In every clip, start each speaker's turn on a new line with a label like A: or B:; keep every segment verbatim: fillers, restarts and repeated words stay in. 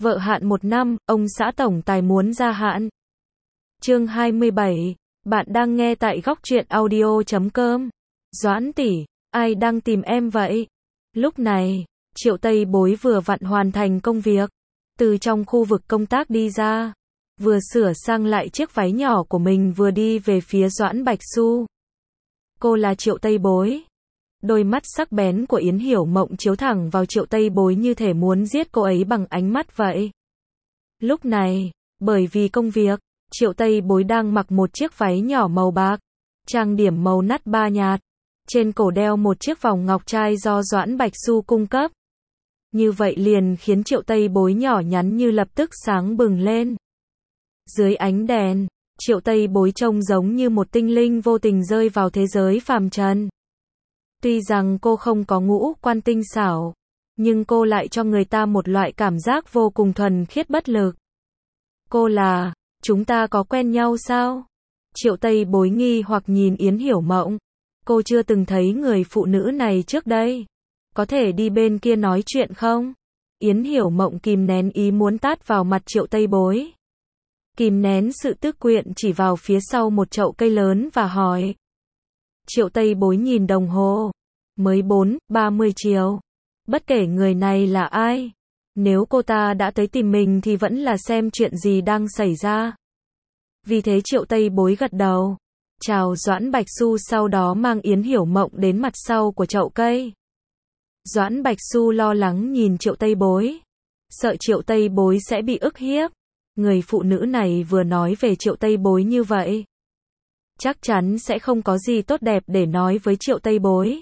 A: Vợ hạn một năm, ông xã tổng tài muốn gia hạn. Chương hai mươi bảy, bạn đang nghe tại góc truyện audio chấm com. Doãn tỷ, ai đang tìm em vậy? Lúc này, Triệu Tây Bối vừa vặn hoàn thành công việc, từ trong khu vực công tác đi ra, vừa sửa sang lại chiếc váy nhỏ của mình vừa đi về phía Doãn Bạch Xu. Cô là Triệu Tây Bối. Đôi mắt sắc bén của Yến Hiểu Mộng chiếu thẳng vào Triệu Tây Bối như thể muốn giết cô ấy bằng ánh mắt vậy. Lúc này, bởi vì công việc, Triệu Tây Bối đang mặc một chiếc váy nhỏ màu bạc, trang điểm màu nát ba nhạt, trên cổ đeo một chiếc vòng ngọc trai do Doãn Bạch Xu cung cấp. Như vậy liền khiến Triệu Tây Bối nhỏ nhắn như lập tức sáng bừng lên. Dưới ánh đèn, Triệu Tây Bối trông giống như một tinh linh vô tình rơi vào thế giới phàm trần. Tuy rằng cô không có ngũ quan tinh xảo, nhưng cô lại cho người ta một loại cảm giác vô cùng thuần khiết bất lực. Cô là, chúng ta có quen nhau sao? Triệu Tây Bối nghi hoặc nhìn Yến Hiểu Mộng. Cô chưa từng thấy người phụ nữ này trước đây. Có thể đi bên kia nói chuyện không? Yến Hiểu Mộng kìm nén ý muốn tát vào mặt Triệu Tây Bối. Kìm nén sự tức quyện chỉ vào phía sau một chậu cây lớn và hỏi. Triệu Tây Bối nhìn đồng hồ. Mới bốn, ba mươi chiều. Bất kể người này là ai, nếu cô ta đã tới tìm mình thì vẫn là xem chuyện gì đang xảy ra. Vì thế Triệu Tây Bối gật đầu. Chào Doãn Bạch Xu, sau đó mang Yến Hiểu Mộng đến mặt sau của chậu cây. Doãn Bạch Xu lo lắng nhìn Triệu Tây Bối. Sợ Triệu Tây Bối sẽ bị ức hiếp. Người phụ nữ này vừa nói về Triệu Tây Bối như vậy, chắc chắn sẽ không có gì tốt đẹp để nói với Triệu Tây Bối.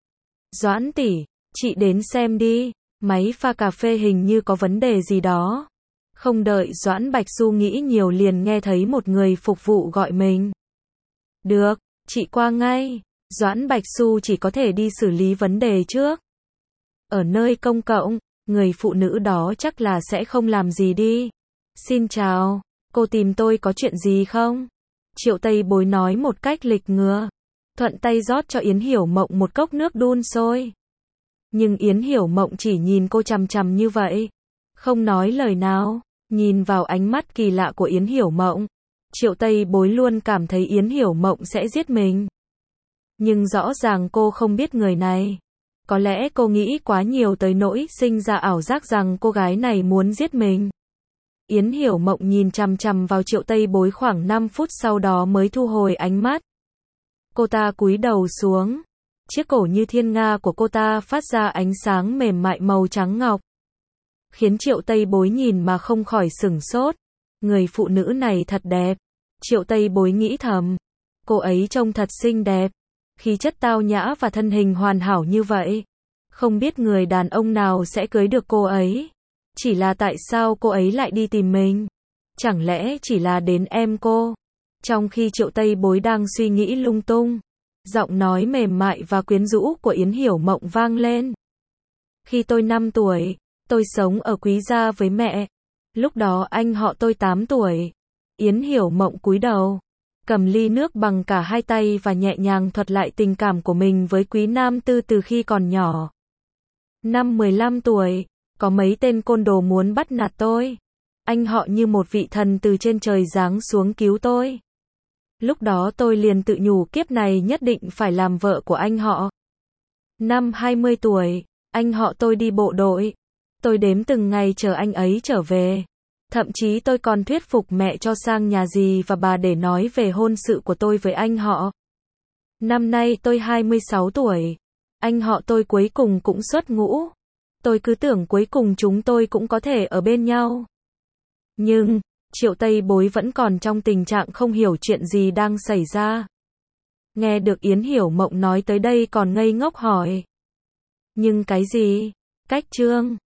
A: Doãn tỷ, chị đến xem đi, máy pha cà phê hình như có vấn đề gì đó. Không đợi Doãn Bạch Xu nghĩ nhiều liền nghe thấy một người phục vụ gọi mình. Được, chị qua ngay. Doãn Bạch Xu chỉ có thể đi xử lý vấn đề trước. Ở nơi công cộng, người phụ nữ đó chắc là sẽ không làm gì đi. Xin chào, cô tìm tôi có chuyện gì không? Triệu Tây Bối nói một cách lịch ngừa, thuận tay rót cho Yến Hiểu Mộng một cốc nước đun sôi. Nhưng Yến Hiểu Mộng chỉ nhìn cô chằm chằm như vậy, không nói lời nào. Nhìn vào ánh mắt kỳ lạ của Yến Hiểu Mộng, Triệu Tây Bối luôn cảm thấy Yến Hiểu Mộng sẽ giết mình. Nhưng rõ ràng cô không biết người này. Có lẽ cô nghĩ quá nhiều tới nỗi sinh ra ảo giác rằng cô gái này muốn giết mình. Yến Hiểu Mộng nhìn chằm chằm vào Triệu Tây Bối khoảng năm phút sau đó mới thu hồi ánh mắt. Cô ta cúi đầu xuống. Chiếc cổ như thiên nga của cô ta phát ra ánh sáng mềm mại màu trắng ngọc, khiến Triệu Tây Bối nhìn mà không khỏi sửng sốt. Người phụ nữ này thật đẹp. Triệu Tây Bối nghĩ thầm. Cô ấy trông thật xinh đẹp. Khí chất tao nhã và thân hình hoàn hảo như vậy. Không biết người đàn ông nào sẽ cưới được cô ấy. Chỉ là tại sao cô ấy lại đi tìm mình? Chẳng lẽ chỉ là đến em cô? Trong khi Triệu Tây Bối đang suy nghĩ lung tung, giọng nói mềm mại và quyến rũ của Yến Hiểu Mộng vang lên. Khi tôi năm tuổi, tôi sống ở Quý gia với mẹ. Lúc đó anh họ tôi tám tuổi. Yến Hiểu Mộng cúi đầu, cầm ly nước bằng cả hai tay và nhẹ nhàng thuật lại tình cảm của mình với Quý Nam Tư từ khi còn nhỏ. Năm mười lăm tuổi, có mấy tên côn đồ muốn bắt nạt tôi. Anh họ như một vị thần từ trên trời giáng xuống cứu tôi. Lúc đó tôi liền tự nhủ kiếp này nhất định phải làm vợ của anh họ. Năm hai mươi tuổi, anh họ tôi đi bộ đội. Tôi đếm từng ngày chờ anh ấy trở về. Thậm chí tôi còn thuyết phục mẹ cho sang nhà dì và bà để nói về hôn sự của tôi với anh họ. Năm nay tôi hai mươi sáu tuổi. Anh họ tôi cuối cùng cũng xuất ngũ. Tôi cứ tưởng cuối cùng chúng tôi cũng có thể ở bên nhau. Nhưng, Triệu Tây Bối vẫn còn trong tình trạng không hiểu chuyện gì đang xảy ra. Nghe được Yến Hiểu Mộng nói tới đây còn ngây ngốc hỏi. Nhưng cái gì? Cách chương